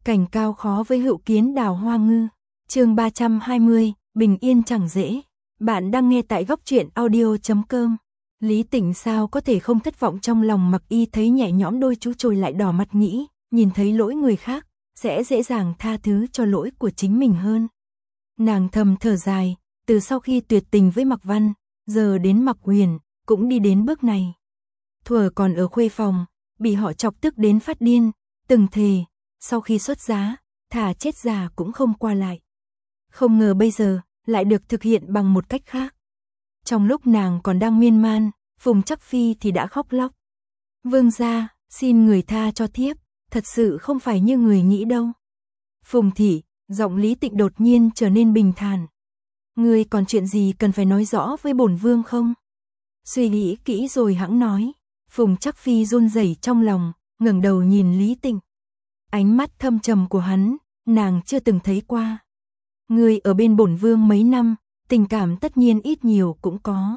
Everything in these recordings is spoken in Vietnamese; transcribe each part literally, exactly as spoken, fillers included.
Cảnh cao khó với hữu kiến đào hoa ngư. Chương ba trăm hai mươi, bình yên chẳng dễ. Bạn đang nghe tại góc truyện audio chấm com. Lý Tĩnh sao có thể không thất vọng trong lòng, Mặc Y thấy nhẹ nhõm đôi chú chồi lại đỏ mặt, nghĩ, nhìn thấy lỗi người khác, sẽ dễ dàng tha thứ cho lỗi của chính mình hơn. Nàng thầm thở dài, từ sau khi tuyệt tình với Mạc Văn, giờ đến Mạc Huyền, cũng đi đến bước này. Thuở còn ở khuê phòng, bị họ chọc tức đến phát điên, từng thề, sau khi xuất giá, thà chết già cũng không qua lại. Không ngờ bây giờ, lại được thực hiện bằng một cách khác. Trong lúc nàng còn đang miên man, Phùng Trắc Phi thì đã khóc lóc. Vương gia, xin người tha cho thiếp, thật sự không phải như người nghĩ đâu. Phùng thị, giọng Lý Tịnh đột nhiên trở nên bình thản. Ngươi còn chuyện gì cần phải nói rõ với bổn vương không? Suy nghĩ kỹ rồi hẵng nói. Phùng Trắc Phi run rẩy trong lòng, ngẩng đầu nhìn Lý Tịnh. Ánh mắt thâm trầm của hắn, nàng chưa từng thấy qua. Ngươi ở bên bổn vương mấy năm, tình cảm tất nhiên ít nhiều cũng có.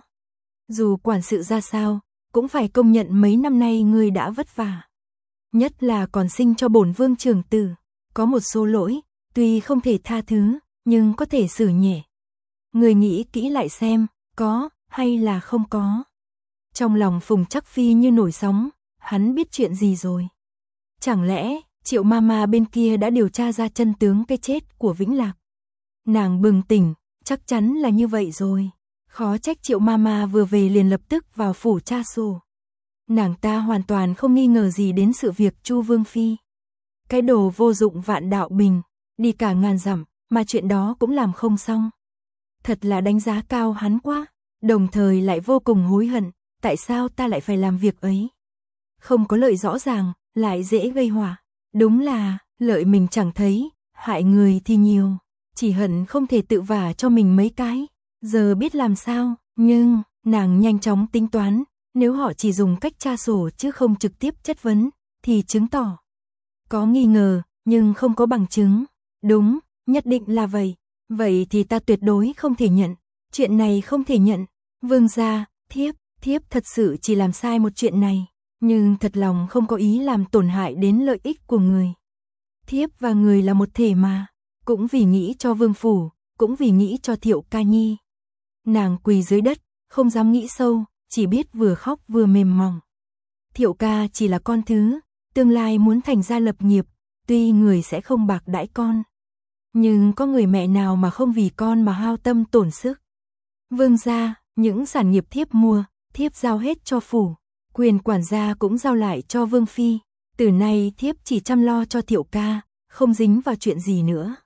Dù quản sự ra sao, cũng phải công nhận mấy năm nay ngươi đã vất vả. Nhất là còn sinh cho bổn vương trưởng tử, có một số lỗi, tuy không thể tha thứ, nhưng có thể xử nhẹ. Ngươi nghĩ kỹ lại xem, có hay là không có. Trong lòng Phùng Trắc Phi như nổi sóng, hắn biết chuyện gì rồi. Chẳng lẽ Triệu Mama bên kia đã điều tra ra chân tướng cái chết của Vĩnh Lạc? Nàng bừng tỉnh, chắc chắn là như vậy rồi. Khó trách Triệu Mama vừa về liền lập tức vào phủ tra sổ. Nàng ta hoàn toàn không nghi ngờ gì đến sự việc Chu Vương Phi. Cái đồ vô dụng vạn đạo bình, đi cả ngàn dặm, mà chuyện đó cũng làm không xong. Thật là đánh giá cao hắn quá, đồng thời lại vô cùng hối hận, tại sao ta lại phải làm việc ấy. Không có lợi rõ ràng, lại dễ gây họa. Đúng là, lợi mình chẳng thấy, hại người thì nhiều. Chỉ hận không thể tự vả cho mình mấy cái. Giờ biết làm sao, nhưng, nàng nhanh chóng tính toán, nếu họ chỉ dùng cách tra sổ chứ không trực tiếp chất vấn, thì chứng tỏ. Có nghi ngờ, nhưng không có bằng chứng. Đúng, nhất định là vậy. Vậy thì ta tuyệt đối không thể nhận. Chuyện này không thể nhận. Vương gia, thiếp, thiếp thật sự chỉ làm sai một chuyện này. Nhưng thật lòng không có ý làm tổn hại đến lợi ích của người. Thiếp và người là một thể mà. Cũng vì nghĩ cho vương phủ, cũng vì nghĩ cho Thiệu Ca Nhi. Nàng quỳ dưới đất, không dám nghĩ sâu, chỉ biết vừa khóc vừa mềm mỏng. Thiệu ca chỉ là con thứ, tương lai muốn thành gia lập nghiệp, tuy người sẽ không bạc đãi con. Nhưng có người mẹ nào mà không vì con mà hao tâm tổn sức. Vương gia, những sản nghiệp thiếp mua, thiếp giao hết cho phủ. Quyền quản gia cũng giao lại cho Vương Phi. Từ nay thiếp chỉ chăm lo cho Thiệu ca, không dính vào chuyện gì nữa.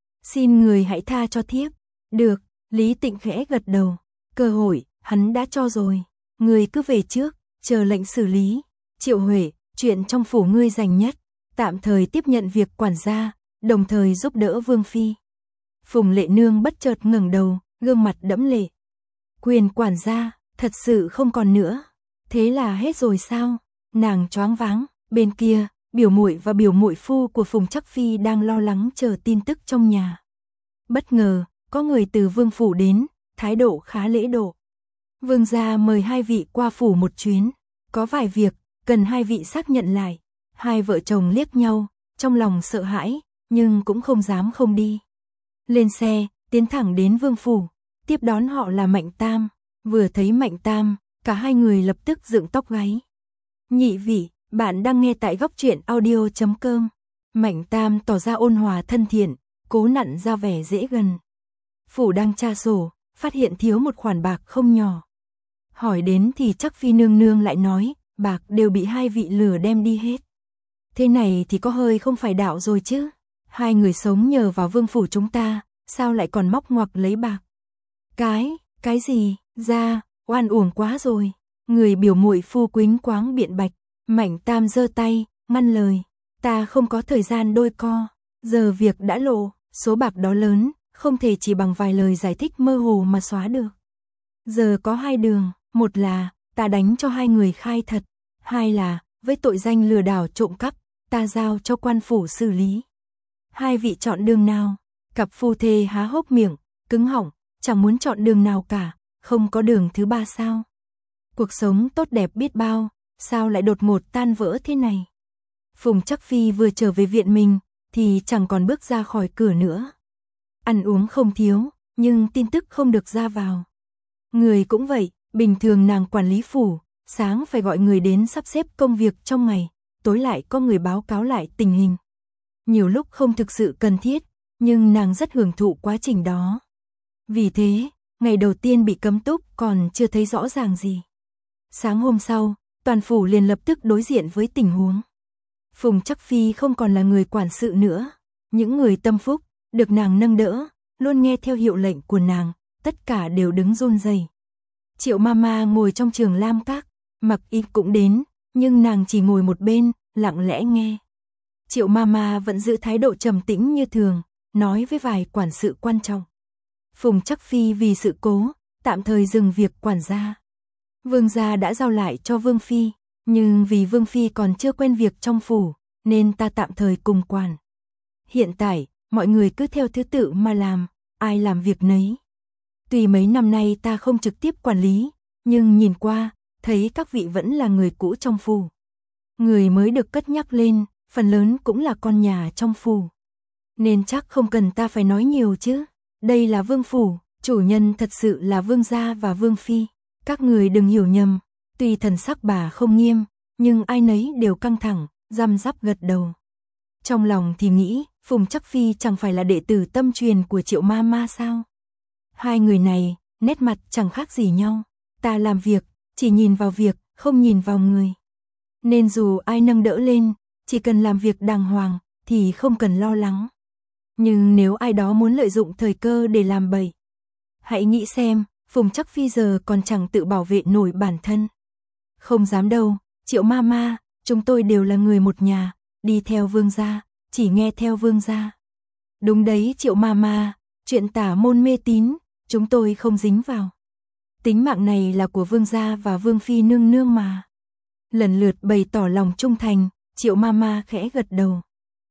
Xin người hãy tha cho thiếp. Được, Lý Tịnh khẽ gật đầu. Cơ hội, hắn đã cho rồi. Người cứ về trước, chờ lệnh xử lý. Triệu Huệ, chuyện trong phủ ngươi dành nhất. Tạm thời tiếp nhận việc quản gia, đồng thời giúp đỡ Vương Phi. Phùng Lệ Nương bất chợt ngẩng đầu, gương mặt đẫm lệ. Quyền quản gia, thật sự không còn nữa. Thế là hết rồi sao? Nàng choáng váng, bên kia, biểu muội và biểu muội phu của Phùng Trắc Phi đang lo lắng chờ tin tức trong nhà. Bất ngờ, có người từ vương phủ đến, thái độ khá lễ độ. Vương gia mời hai vị qua phủ một chuyến, có vài việc, cần hai vị xác nhận lại. Hai vợ chồng liếc nhau, trong lòng sợ hãi, nhưng cũng không dám không đi. Lên xe, tiến thẳng đến vương phủ, tiếp đón họ là Mạnh Tam. Vừa thấy Mạnh Tam, cả hai người lập tức dựng tóc gáy. Nhị vị, bạn đang nghe tại góc truyện audio chấm com. Mạnh Tam tỏ ra ôn hòa thân thiện, cố nặn ra vẻ dễ gần. Phủ đang tra sổ, phát hiện thiếu một khoản bạc không nhỏ. Hỏi đến thì Trắc Phi nương nương lại nói, bạc đều bị hai vị lừa đem đi hết. Thế này thì có hơi không phải đạo rồi chứ. Hai người sống nhờ vào vương phủ chúng ta, sao lại còn móc ngoặc lấy bạc? Cái, cái gì, ra, oan uổng quá rồi. Người biểu muội phu quính quáng biện bạch. Mạnh Tam giơ tay, ngăn lời. Ta không có thời gian đôi co. Giờ việc đã lộ, số bạc đó lớn, không thể chỉ bằng vài lời giải thích mơ hồ mà xóa được. Giờ có hai đường, một là, ta đánh cho hai người khai thật. Hai là, với tội danh lừa đảo trộm cắp, ta giao cho quan phủ xử lý. Hai vị chọn đường nào? Cặp phu thê há hốc miệng, cứng họng, chẳng muốn chọn đường nào cả, không có đường thứ ba sao? Cuộc sống tốt đẹp biết bao, sao lại đột ngột tan vỡ thế này? Phùng Trắc Phi vừa trở về viện mình, thì chẳng còn bước ra khỏi cửa nữa. Ăn uống không thiếu, nhưng tin tức không được ra vào. Người cũng vậy, bình thường nàng quản lý phủ, sáng phải gọi người đến sắp xếp công việc trong ngày, tối lại có người báo cáo lại tình hình. Nhiều lúc không thực sự cần thiết, nhưng nàng rất hưởng thụ quá trình đó. Vì thế, ngày đầu tiên bị cấm túc còn chưa thấy rõ ràng gì. Sáng hôm sau, toàn phủ liền lập tức đối diện với tình huống. Phùng Trắc Phi không còn là người quản sự nữa. Những người tâm phúc, được nàng nâng đỡ, luôn nghe theo hiệu lệnh của nàng, tất cả đều đứng run rẩy. Triệu Mama ngồi trong Trường Lam Các, Mặc Y cũng đến, nhưng nàng chỉ ngồi một bên, lặng lẽ nghe. Triệu Mama vẫn giữ thái độ trầm tĩnh như thường, nói với vài quản sự quan trọng. Phùng Trắc Phi vì sự cố, tạm thời dừng việc quản gia. Vương gia đã giao lại cho Vương Phi, nhưng vì Vương Phi còn chưa quen việc trong phủ, nên ta tạm thời cùng quản. Hiện tại, mọi người cứ theo thứ tự mà làm, ai làm việc nấy. Tuy mấy năm nay ta không trực tiếp quản lý, nhưng nhìn qua, thấy các vị vẫn là người cũ trong phủ. Người mới được cất nhắc lên, phần lớn cũng là con nhà trong phủ. Nên chắc không cần ta phải nói nhiều chứ. Đây là vương phủ, chủ nhân thật sự là vương gia và vương phi. Các người đừng hiểu nhầm, tuy thần sắc bà không nghiêm, nhưng ai nấy đều căng thẳng, răm rắp gật đầu. Trong lòng thì nghĩ, Phùng Trắc Phi chẳng phải là đệ tử tâm truyền của Triệu Mama sao? Hai người này, nét mặt chẳng khác gì nhau. Ta làm việc, chỉ nhìn vào việc, không nhìn vào người. Nên dù ai nâng đỡ lên, chỉ cần làm việc đàng hoàng, thì không cần lo lắng. Nhưng nếu ai đó muốn lợi dụng thời cơ để làm bậy, hãy nghĩ xem, Phùng Trắc Phi giờ còn chẳng tự bảo vệ nổi bản thân. Không dám đâu, Triệu Mama, chúng tôi đều là người một nhà, đi theo vương gia, chỉ nghe theo vương gia. Đúng đấy Triệu Mama, chuyện tả môn mê tín, chúng tôi không dính vào. Tính mạng này là của vương gia và vương phi nương nương mà. Lần lượt bày tỏ lòng trung thành, Triệu Mama khẽ gật đầu.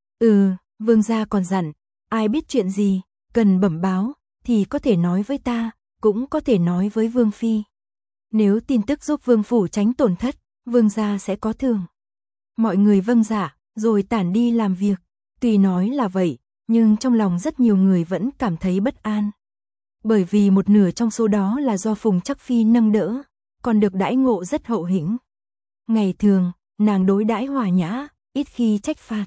Ừ, vương gia còn dặn, ai biết chuyện gì, cần bẩm báo, thì có thể nói với ta, cũng có thể nói với vương phi. Nếu tin tức giúp vương phủ tránh tổn thất, vương gia sẽ có thưởng. Mọi người vâng dạ, rồi tản đi làm việc. Tuy nói là vậy, nhưng trong lòng rất nhiều người vẫn cảm thấy bất an. Bởi vì một nửa trong số đó là do Phùng Trắc Phi nâng đỡ, còn được đãi ngộ rất hậu hĩnh. Ngày thường, nàng đối đãi hòa nhã, ít khi trách phạt.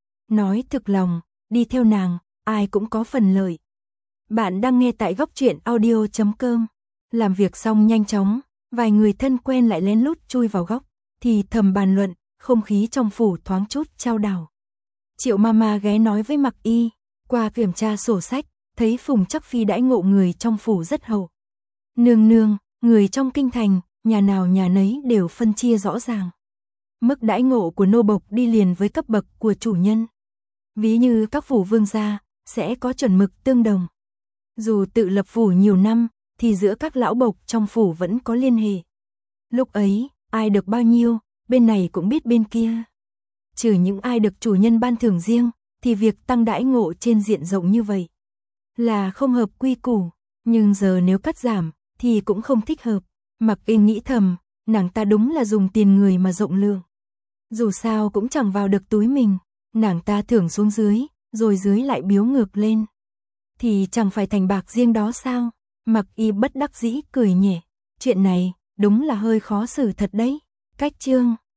Nói thực lòng, đi theo nàng, ai cũng có phần lợi. Bạn đang nghe tại góc truyện audio chấm com. Làm việc xong nhanh chóng, vài người thân quen lại lén lút chui vào góc, thì thầm bàn luận, không khí trong phủ thoáng chút chao đảo. Triệu Mama ghé nói với Mặc Y, qua kiểm tra sổ sách, thấy Phùng Trắc Phi đãi ngộ người trong phủ rất hậu. Nương nương, người trong kinh thành, nhà nào nhà nấy đều phân chia rõ ràng. Mức đãi ngộ của nô bộc đi liền với cấp bậc của chủ nhân. Ví như các phủ vương gia, sẽ có chuẩn mực tương đồng. Dù tự lập phủ nhiều năm, thì giữa các lão bộc trong phủ vẫn có liên hệ. Lúc ấy, ai được bao nhiêu, bên này cũng biết bên kia. Trừ những ai được chủ nhân ban thưởng riêng, thì việc tăng đãi ngộ trên diện rộng như vậy là không hợp quy củ, nhưng giờ nếu cắt giảm, thì cũng không thích hợp. Mặc Y nghĩ thầm, nàng ta đúng là dùng tiền người mà rộng lượng. Dù sao cũng chẳng vào được túi mình, nàng ta thưởng xuống dưới, rồi dưới lại biếu ngược lên. Thì chẳng phải thành bạc riêng đó sao? Mặc Y bất đắc dĩ cười nhẹ, chuyện này, đúng là hơi khó xử thật đấy. Cách chương